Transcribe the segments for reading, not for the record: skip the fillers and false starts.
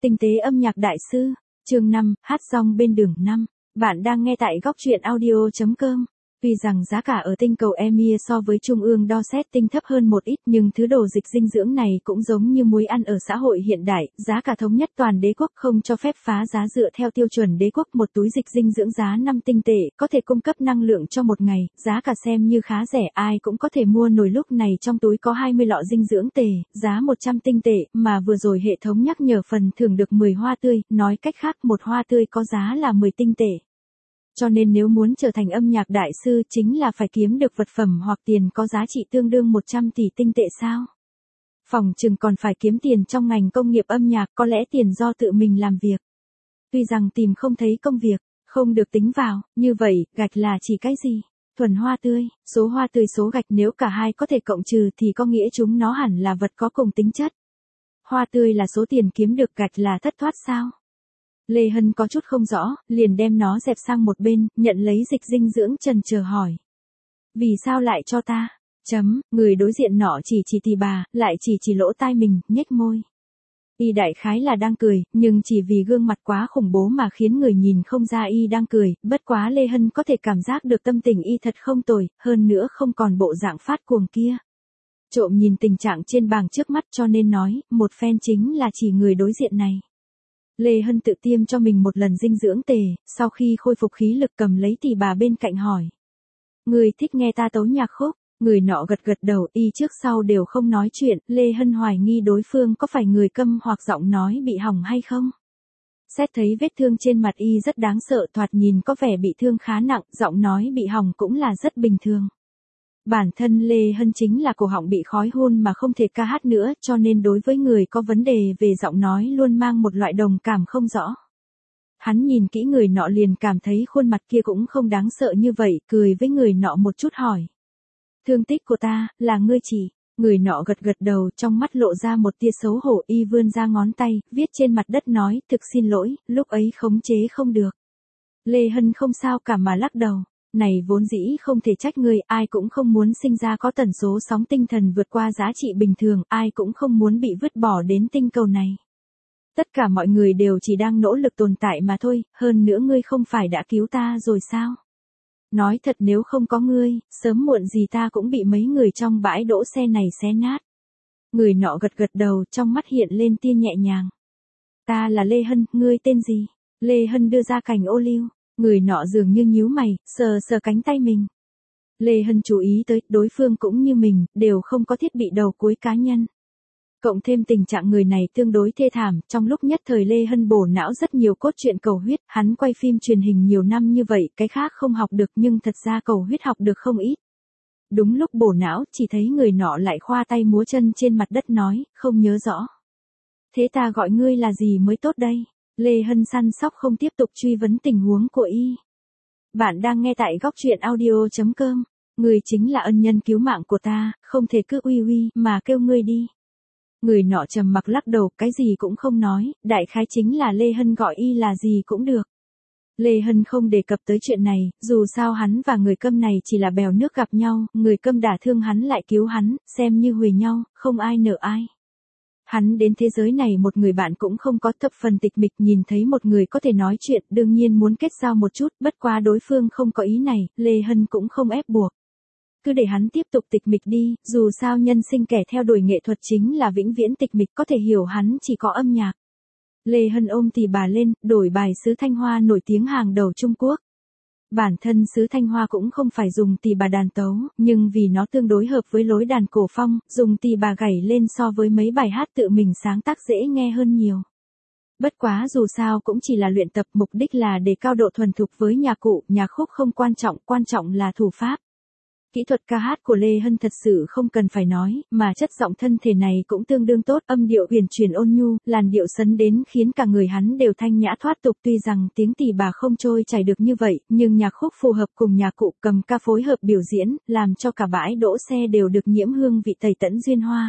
Tinh tế âm nhạc đại sư, chương 5, hát rong bên đường 5. Bạn đang nghe tại góc truyện audio.com. Tuy rằng giá cả ở tinh cầu Emir so với trung ương Dorset tinh thấp hơn một ít, nhưng thứ đồ dịch dinh dưỡng này cũng giống như muối ăn ở xã hội hiện đại, giá cả thống nhất toàn đế quốc không cho phép phá giá. Dựa theo tiêu chuẩn đế quốc, một túi dịch dinh dưỡng giá 5 tinh tệ, có thể cung cấp năng lượng cho một ngày, giá cả xem như khá rẻ, ai cũng có thể mua nổi. Lúc này trong túi có 20 lọ dinh dưỡng tề, giá 100 tinh tệ, mà vừa rồi hệ thống nhắc nhở phần thưởng được 10 hoa tươi, nói cách khác một hoa tươi có giá là 10 tinh tệ. Cho nên nếu muốn trở thành âm nhạc đại sư chính là phải kiếm được vật phẩm hoặc tiền có giá trị tương đương 100 tỷ tinh tệ sao? Phòng chừng còn phải kiếm tiền trong ngành công nghiệp âm nhạc, có lẽ tiền do tự mình làm việc. Tuy rằng tìm không thấy công việc, không được tính vào, như vậy, gạch là chỉ cái gì? Thuần hoa tươi, số gạch, nếu cả hai có thể cộng trừ thì có nghĩa chúng nó hẳn là vật có cùng tính chất. Hoa tươi là số tiền kiếm được, gạch là thất thoát sao? Lê Hân có chút không rõ, liền đem nó dẹp sang một bên, nhận lấy dịch dinh dưỡng chần chờ hỏi. Vì sao lại cho ta? Người đối diện nọ chỉ tì bà, lại chỉ lỗ tai mình, nhếch môi. Y đại khái là đang cười, nhưng chỉ vì gương mặt quá khủng bố mà khiến người nhìn không ra y đang cười, bất quá Lê Hân có thể cảm giác được tâm tình y thật không tồi, hơn nữa không còn bộ dạng phát cuồng kia. Trộm nhìn tình trạng trên bảng trước mắt cho nên nói, một phen chính là chỉ người đối diện này. Lê Hân tự tiêm cho mình một lần dinh dưỡng tề, sau khi khôi phục khí lực cầm lấy tỳ bà bên cạnh hỏi. Người thích nghe ta tấu nhạc khúc? Người nọ gật đầu, y trước sau đều không nói chuyện, Lê Hân hoài nghi đối phương có phải người câm hoặc giọng nói bị hỏng hay không. Xét thấy vết thương trên mặt y rất đáng sợ, thoạt nhìn có vẻ bị thương khá nặng, giọng nói bị hỏng cũng là rất bình thường. Bản thân Lê Hân chính là cổ họng bị khói hun mà không thể ca hát nữa, cho nên đối với người có vấn đề về giọng nói luôn mang một loại đồng cảm không rõ. Hắn nhìn kỹ người nọ liền cảm thấy khuôn mặt kia cũng không đáng sợ như vậy, cười với người nọ một chút hỏi. Thương tích của ta, là ngươi chỉ. Người nọ gật đầu, trong mắt lộ ra một tia xấu hổ, y vươn ra ngón tay, viết trên mặt đất nói, thực xin lỗi, lúc ấy khống chế không được. Lê Hân không sao cả mà lắc đầu. Này vốn dĩ không thể trách ngươi, ai cũng không muốn sinh ra có tần số sóng tinh thần vượt qua giá trị bình thường, ai cũng không muốn bị vứt bỏ đến tinh cầu này. Tất cả mọi người đều chỉ đang nỗ lực tồn tại mà thôi, hơn nữa ngươi không phải đã cứu ta rồi sao? Nói thật nếu không có ngươi, sớm muộn gì ta cũng bị mấy người trong bãi đỗ xe này xé nát. Người nọ gật đầu, trong mắt hiện lên tia nhẹ nhàng. Ta là Lê Hân, ngươi tên gì? Lê Hân đưa ra cành ô liu. Người nọ dường như nhíu mày, sờ cánh tay mình. Lê Hân chú ý tới, đối phương cũng như mình, đều không có thiết bị đầu cuối cá nhân. Cộng thêm tình trạng người này tương đối thê thảm, trong lúc nhất thời Lê Hân bổ não rất nhiều cốt truyện cầu huyết, hắn quay phim truyền hình nhiều năm như vậy, cái khác không học được nhưng thật ra cầu huyết học được không ít. Đúng lúc bổ não, chỉ thấy người nọ lại khoa tay múa chân trên mặt đất nói, không nhớ rõ. Thế ta gọi ngươi là gì mới tốt đây? Lê Hân săn sóc không tiếp tục truy vấn tình huống của y. Bạn đang nghe tại góc truyện audio.com. Người chính là ân nhân cứu mạng của ta, không thể cứ uy mà kêu ngươi đi. Người nọ trầm mặc lắc đầu, cái gì cũng không nói, đại khái chính là Lê Hân gọi y là gì cũng được. Lê Hân không đề cập tới chuyện này, dù sao hắn và người câm này chỉ là bèo nước gặp nhau, người câm đả thương hắn lại cứu hắn, xem như huề nhau, không ai nợ ai. Hắn đến thế giới này một người bạn cũng không có, thập phần tịch mịch, nhìn thấy một người có thể nói chuyện, đương nhiên muốn kết giao một chút, bất quá đối phương không có ý này, Lê Hân cũng không ép buộc. Cứ để hắn tiếp tục tịch mịch đi, dù sao nhân sinh kẻ theo đuổi nghệ thuật chính là vĩnh viễn tịch mịch, có thể hiểu hắn chỉ có âm nhạc. Lê Hân ôm tỳ bà lên, đổi bài sứ Thanh Hoa nổi tiếng hàng đầu Trung Quốc. Bản thân sứ Thanh Hoa cũng không phải dùng tỳ bà đàn tấu, nhưng vì nó tương đối hợp với lối đàn cổ phong, dùng tỳ bà gảy lên so với mấy bài hát tự mình sáng tác dễ nghe hơn nhiều. Bất quá dù sao cũng chỉ là luyện tập, mục đích là để cao độ thuần thục với nhạc cụ, nhạc khúc không quan trọng là thủ pháp. Kỹ thuật ca hát của Lê Hân thật sự không cần phải nói, mà chất giọng thân thể này cũng tương đương tốt, âm điệu huyền chuyển ôn nhu, làn điệu sấn đến khiến cả người hắn đều thanh nhã thoát tục. Tuy rằng tiếng tỳ bà không trôi chảy được như vậy, nhưng nhạc khúc phù hợp cùng nhạc cụ cầm ca phối hợp biểu diễn, làm cho cả bãi đỗ xe đều được nhiễm hương vị tẩy tẫn duyên hoa.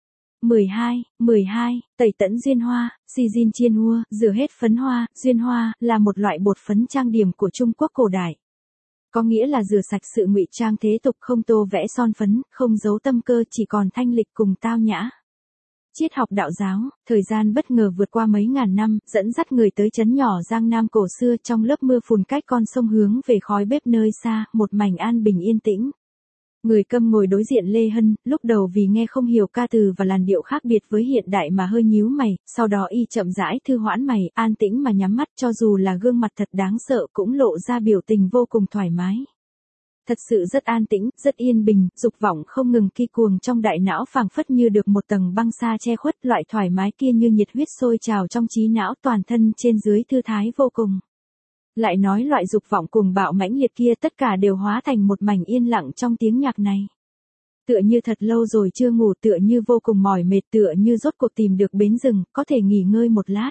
12, tẩy tẫn duyên hoa, xì jin chiên hua, rửa hết phấn hoa, duyên hoa, là một loại bột phấn trang điểm của Trung Quốc cổ đại. Có nghĩa là rửa sạch sự ngụy trang thế tục, không tô vẽ son phấn, không giấu tâm cơ, chỉ còn thanh lịch cùng tao nhã. Triết học đạo giáo, thời gian bất ngờ vượt qua mấy ngàn năm, dẫn dắt người tới trấn nhỏ Giang Nam cổ xưa trong lớp mưa phùn cách con sông hướng về khói bếp nơi xa, một mảnh an bình yên tĩnh. Người câm ngồi đối diện Lê Hân, lúc đầu vì nghe không hiểu ca từ và làn điệu khác biệt với hiện đại mà hơi nhíu mày, sau đó y chậm rãi thư hoãn mày, an tĩnh mà nhắm mắt cho dù là gương mặt thật đáng sợ cũng lộ ra biểu tình vô cùng thoải mái. Thật sự rất an tĩnh, rất yên bình, dục vọng không ngừng ki cuồng trong đại não phảng phất như được một tầng băng sa che khuất, loại thoải mái kia như nhiệt huyết sôi trào trong trí não, toàn thân trên dưới thư thái vô cùng. Lại nói loại dục vọng cuồng bạo mãnh liệt kia tất cả đều hóa thành một mảnh yên lặng trong tiếng nhạc này. Tựa như thật lâu rồi chưa ngủ, tựa như vô cùng mỏi mệt, tựa như rốt cuộc tìm được bến rừng, có thể nghỉ ngơi một lát.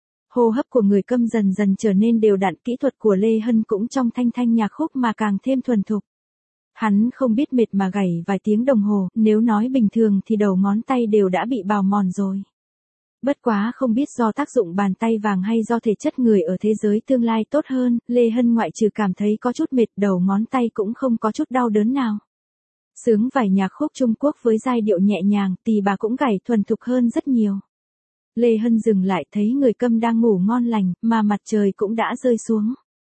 Hô hấp của người câm dần dần trở nên đều đặn, kỹ thuật của Lê Hân cũng trong thanh thanh nhạc khúc mà càng thêm thuần thục. Hắn không biết mệt mà gảy vài tiếng đồng hồ, nếu nói bình thường thì đầu ngón tay đều đã bị bào mòn rồi. Bất quá không biết do tác dụng bàn tay vàng hay do thể chất người ở thế giới tương lai tốt hơn, Lê Hân ngoại trừ cảm thấy có chút mệt, đầu ngón tay cũng không có chút đau đớn nào. Sướng vài nhạc khúc Trung Quốc với giai điệu nhẹ nhàng, tỳ bà cũng gảy thuần thục hơn rất nhiều. Lê Hân dừng lại thấy người câm đang ngủ ngon lành, mà mặt trời cũng đã rơi xuống.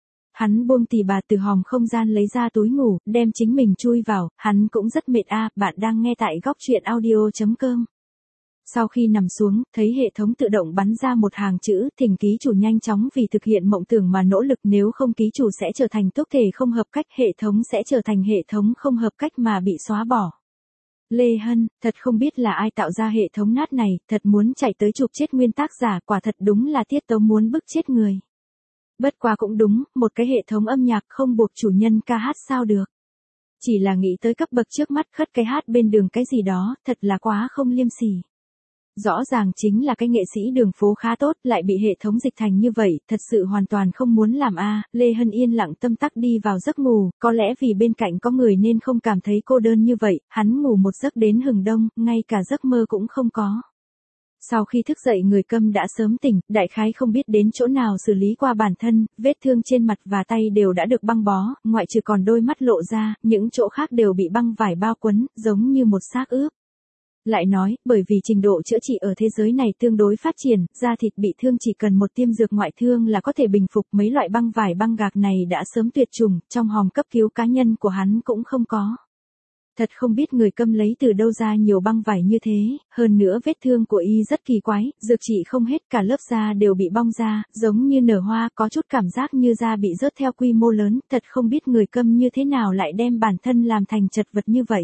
Hắn buông tỳ bà từ hòm không gian lấy ra túi ngủ, đem chính mình chui vào, hắn cũng rất mệt bạn đang nghe tại góc truyện audio.com. Sau khi nằm xuống, thấy hệ thống tự động bắn ra một hàng chữ, thỉnh ký chủ nhanh chóng vì thực hiện mộng tưởng mà nỗ lực, nếu không ký chủ sẽ trở thành tốc thể không hợp cách, hệ thống sẽ trở thành hệ thống không hợp cách mà bị xóa bỏ. Lê Hân, thật không biết là ai tạo ra hệ thống nát này, thật muốn chạy tới chụp chết nguyên tác giả, quả thật đúng là tiết tấu muốn bức chết người. Bất quá cũng đúng, một cái hệ thống âm nhạc không buộc chủ nhân ca hát sao được. Chỉ là nghĩ tới cấp bậc trước mắt khất cái hát bên đường cái gì đó, thật là quá không liêm sỉ. Rõ ràng chính là cái nghệ sĩ đường phố khá tốt, lại bị hệ thống dịch thành như vậy, thật sự hoàn toàn không muốn làm Lê Hân yên lặng tâm tắc đi vào giấc ngủ, có lẽ vì bên cạnh có người nên không cảm thấy cô đơn như vậy, hắn ngủ một giấc đến hừng đông, ngay cả giấc mơ cũng không có. Sau khi thức dậy người câm đã sớm tỉnh, đại khái không biết đến chỗ nào xử lý qua bản thân, vết thương trên mặt và tay đều đã được băng bó, ngoại trừ còn đôi mắt lộ ra, những chỗ khác đều bị băng vải bao quấn, giống như một xác ướp. Lại nói, bởi vì trình độ chữa trị ở thế giới này tương đối phát triển, da thịt bị thương chỉ cần một tiêm dược ngoại thương là có thể bình phục, mấy loại băng vải băng gạc này đã sớm tuyệt chủng, trong hòm cấp cứu cá nhân của hắn cũng không có. Thật không biết người câm lấy từ đâu ra nhiều băng vải như thế, hơn nữa vết thương của y rất kỳ quái, dược trị không hết, cả lớp da đều bị bong ra, giống như nở hoa, có chút cảm giác như da bị rớt theo quy mô lớn, thật không biết người câm như thế nào lại đem bản thân làm thành chật vật như vậy.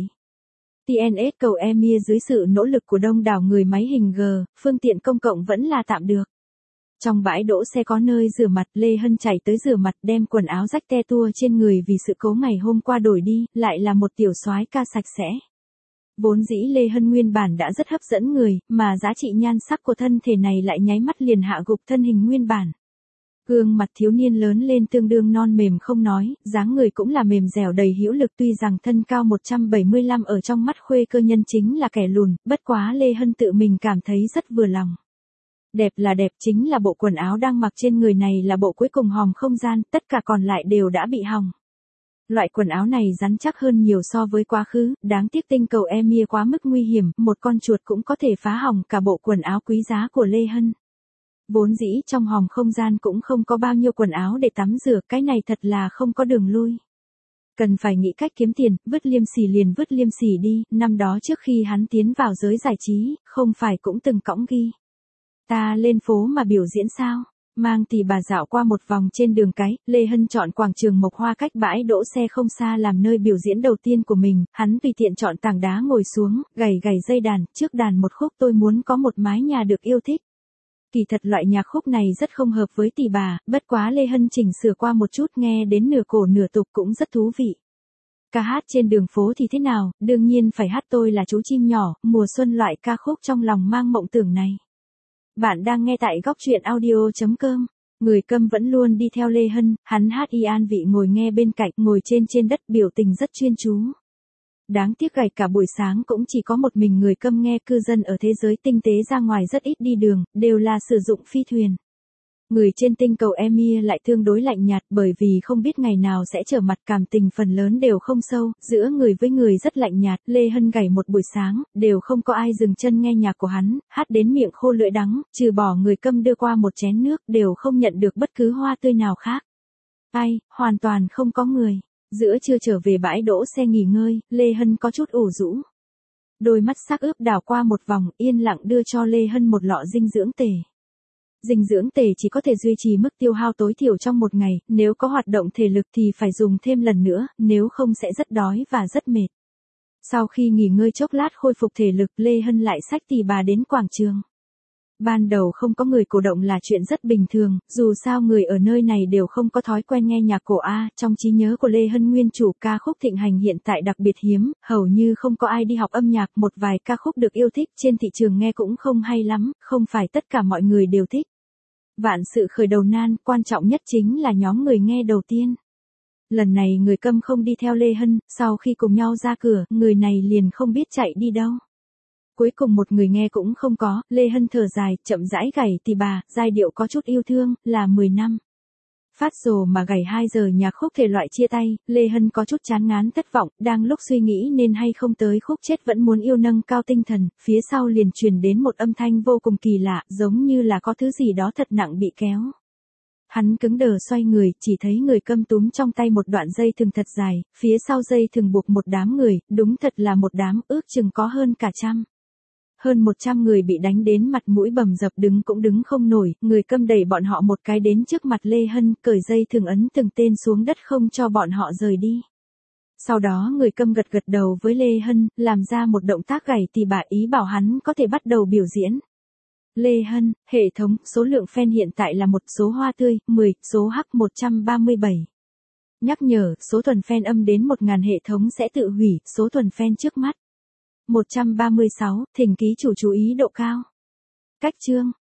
TNS cầu Emir dưới sự nỗ lực của đông đảo người máy hình G, phương tiện công cộng vẫn là tạm được. Trong bãi đỗ xe có nơi rửa mặt, Lê Hân chạy tới rửa mặt đem quần áo rách te tua trên người vì sự cố ngày hôm qua đổi đi, lại là một tiểu soái ca sạch sẽ. Vốn dĩ Lê Hân nguyên bản đã rất hấp dẫn người, mà giá trị nhan sắc của thân thể này lại nháy mắt liền hạ gục thân hình nguyên bản. Gương mặt thiếu niên lớn lên tương đương non mềm không nói, dáng người cũng là mềm dẻo đầy hữu lực, tuy rằng thân cao 175 ở trong mắt khuê cơ nhân chính là kẻ lùn, bất quá Lê Hân tự mình cảm thấy rất vừa lòng. Đẹp là đẹp, chính là bộ quần áo đang mặc trên người này là bộ cuối cùng hòm không gian, tất cả còn lại đều đã bị hỏng. Loại quần áo này rắn chắc hơn nhiều so với quá khứ, đáng tiếc tinh cầu Emir quá mức nguy hiểm, một con chuột cũng có thể phá hỏng cả bộ quần áo quý giá của Lê Hân. Vốn dĩ trong hòm không gian cũng không có bao nhiêu quần áo để tắm rửa, cái này thật là không có đường lui. Cần phải nghĩ cách kiếm tiền, vứt liêm sỉ liền vứt liêm sỉ đi, năm đó trước khi hắn tiến vào giới giải trí, không phải cũng từng cõng ghi. Ta lên phố mà biểu diễn sao? Mang tỷ bà dạo qua một vòng trên đường cái, Lê Hân chọn quảng trường Mộc Hoa cách bãi đỗ xe không xa làm nơi biểu diễn đầu tiên của mình, hắn tùy tiện chọn tảng đá ngồi xuống, gảy dây đàn, trước đàn một khúc tôi muốn có một mái nhà được yêu thích. Kỳ thật loại nhạc khúc này rất không hợp với tỷ bà, bất quá Lê Hân chỉnh sửa qua một chút nghe đến nửa cổ nửa tục cũng rất thú vị. Ca hát trên đường phố thì thế nào, đương nhiên phải hát tôi là chú chim nhỏ, mùa xuân loại ca khúc trong lòng mang mộng tưởng này. Bạn đang nghe tại góc truyện audio.com. Người câm vẫn luôn đi theo Lê Hân, hắn hát y an vị ngồi nghe bên cạnh, ngồi trên đất biểu tình rất chuyên chú. Đáng tiếc gảy cả buổi sáng cũng chỉ có một mình người câm nghe, cư dân ở thế giới tinh tế ra ngoài rất ít đi đường, đều là sử dụng phi thuyền. Người trên tinh cầu Emir lại tương đối lạnh nhạt bởi vì không biết ngày nào sẽ trở mặt, cảm tình phần lớn đều không sâu, giữa người với người rất lạnh nhạt. Lê Hân gảy một buổi sáng, đều không có ai dừng chân nghe nhạc của hắn, hát đến miệng khô lưỡi đắng, trừ bỏ người câm đưa qua một chén nước, đều không nhận được bất cứ hoa tươi nào khác. Ai, hoàn toàn không có người. Giữa trưa trở về bãi đỗ xe nghỉ ngơi, Lê Hân có chút ủ rũ. Đôi mắt sắc ướp đảo qua một vòng, yên lặng đưa cho Lê Hân một lọ dinh dưỡng tề. Dinh dưỡng tề chỉ có thể duy trì mức tiêu hao tối thiểu trong một ngày, nếu có hoạt động thể lực thì phải dùng thêm lần nữa, nếu không sẽ rất đói và rất mệt. Sau khi nghỉ ngơi chốc lát khôi phục thể lực, Lê Hân lại xách tỳ bà đến quảng trường. Ban đầu không có người cổ động là chuyện rất bình thường, dù sao người ở nơi này đều không có thói quen nghe nhạc cổ A, trong trí nhớ của Lê Hân nguyên chủ ca khúc thịnh hành hiện tại đặc biệt hiếm, hầu như không có ai đi học âm nhạc, một vài ca khúc được yêu thích trên thị trường nghe cũng không hay lắm, không phải tất cả mọi người đều thích. Vạn sự khởi đầu nan, quan trọng nhất chính là nhóm người nghe đầu tiên. Lần này người câm không đi theo Lê Hân, sau khi cùng nhau ra cửa, người này liền không biết chạy đi đâu. Cuối cùng một người nghe cũng không có, Lê Hân thở dài, chậm rãi gảy tỳ bà, giai điệu có chút yêu thương, là 10 năm. Phát rồ mà gảy 2 giờ nhạc khúc thể loại chia tay, Lê Hân có chút chán ngán thất vọng, đang lúc suy nghĩ nên hay không tới khúc chết vẫn muốn yêu nâng cao tinh thần, phía sau liền truyền đến một âm thanh vô cùng kỳ lạ, giống như là có thứ gì đó thật nặng bị kéo. Hắn cứng đờ xoay người, chỉ thấy người câm túm trong tay một đoạn dây thừng thật dài, phía sau dây thừng buộc một đám người, đúng thật là một đám, ước chừng có hơn cả trăm. Hơn 100 người bị đánh đến mặt mũi bầm dập, đứng cũng đứng không nổi, người câm đẩy bọn họ một cái đến trước mặt Lê Hân, cởi dây thừng ấn từng tên xuống đất không cho bọn họ rời đi. Sau đó người câm gật gật đầu với Lê Hân, làm ra một động tác gảy tỳ bà ý bảo hắn có thể bắt đầu biểu diễn. Lê Hân, hệ thống, số lượng fan hiện tại là một, số hoa tươi, 10, số H 137. Nhắc nhở, số thuần fan âm đến 1000 hệ thống sẽ tự hủy, số thuần fan trước mắt. 136, thỉnh ký chủ chú ý độ cao. Cách chương.